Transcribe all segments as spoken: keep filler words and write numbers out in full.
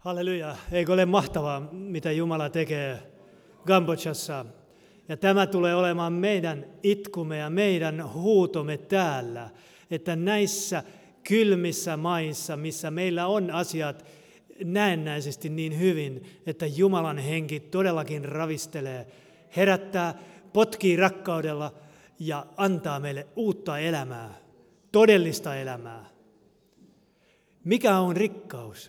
Halleluja. Eikö ole mahtavaa, mitä Jumala tekee Kambodžassa? Ja tämä tulee olemaan meidän itkumme ja meidän huutomme täällä, että näissä kylmissä maissa, missä meillä on asiat näennäisesti niin hyvin, että Jumalan henki todellakin ravistelee, herättää, potkii rakkaudella ja antaa meille uutta elämää, todellista elämää. Mikä on rikkaus?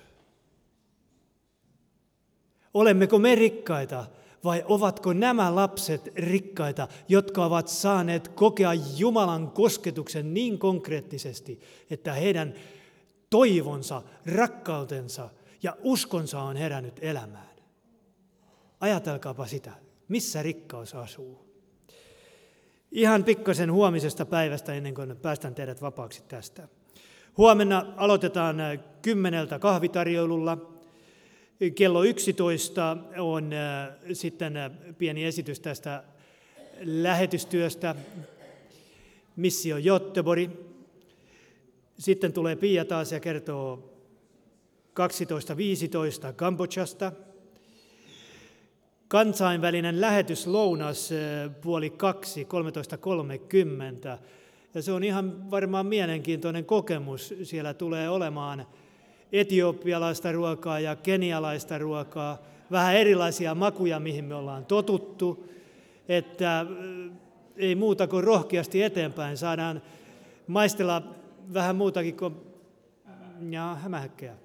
Olemmeko me rikkaita vai ovatko nämä lapset rikkaita, jotka ovat saaneet kokea Jumalan kosketuksen niin konkreettisesti, että heidän toivonsa, rakkautensa ja uskonsa on herännyt elämään? Ajatelkaapa sitä, missä rikkaus asuu. Ihan pikkasen huomisesta päivästä ennen kuin päästän teidät vapaaksi tästä. Huomenna aloitetaan kymmeneltä kahvitarjoilulla. Kello yksitoista on äh, sitten äh, pieni esitys tästä lähetystyöstä, Missio Göteborg. Sitten tulee Pia taas ja kertoo kaksitoista viisitoista Kambodžasta. Kansainvälinen lähetyslounas äh, puoli kaksi, kolmetoista kolmekymmentä. Ja se on ihan varmaan mielenkiintoinen kokemus. Siellä tulee olemaan etiopialaista ruokaa ja kenialaista ruokaa, vähän erilaisia makuja, mihin me ollaan totuttu, että ei muuta kuin rohkeasti eteenpäin. Saadaan maistella vähän muutakin kuin ja hämähäkkejä.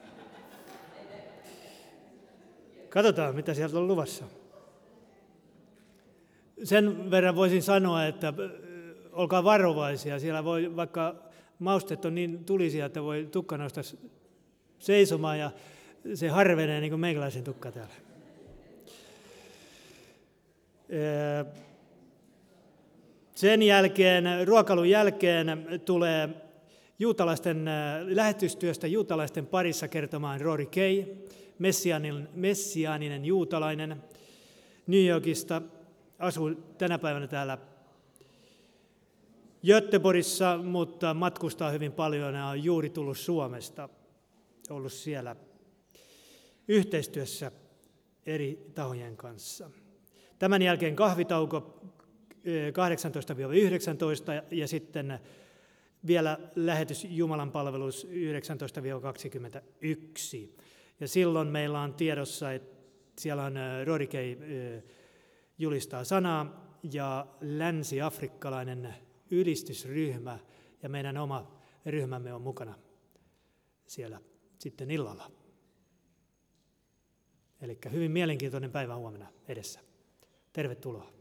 Katsotaan, mitä sieltä on luvassa. Sen verran voisin sanoa, että olkaa varovaisia. Siellä voi, vaikka mausteet on niin tulisia, että voi tukka nostaa seisomaan ja se harvenee niin kuin meikäläisen tukka täällä. Sen jälkeen, ruokailun jälkeen tulee juutalaisten lähetystyöstä juutalaisten parissa kertomaan Rory Kay, messiaaninen, messiaaninen juutalainen New Yorkista, asuu tänä päivänä täällä Göteborgissa, mutta matkustaa hyvin paljon ja on juuri tullut Suomesta, ollut siellä yhteistyössä eri tahojen kanssa. Tämän jälkeen kahvitauko kahdeksantoista yhdeksäntoista ja sitten vielä lähetys Jumalan palvelus yhdeksäntoista kaksikymmentäyksi. Ja silloin meillä on tiedossa, että siellä on Rory Kay julistaa sanaa ja länsi-afrikkalainen ylistysryhmä ja meidän oma ryhmämme on mukana siellä sitten illalla. Eli hyvin mielenkiintoinen päivä huomenna edessä. Tervetuloa.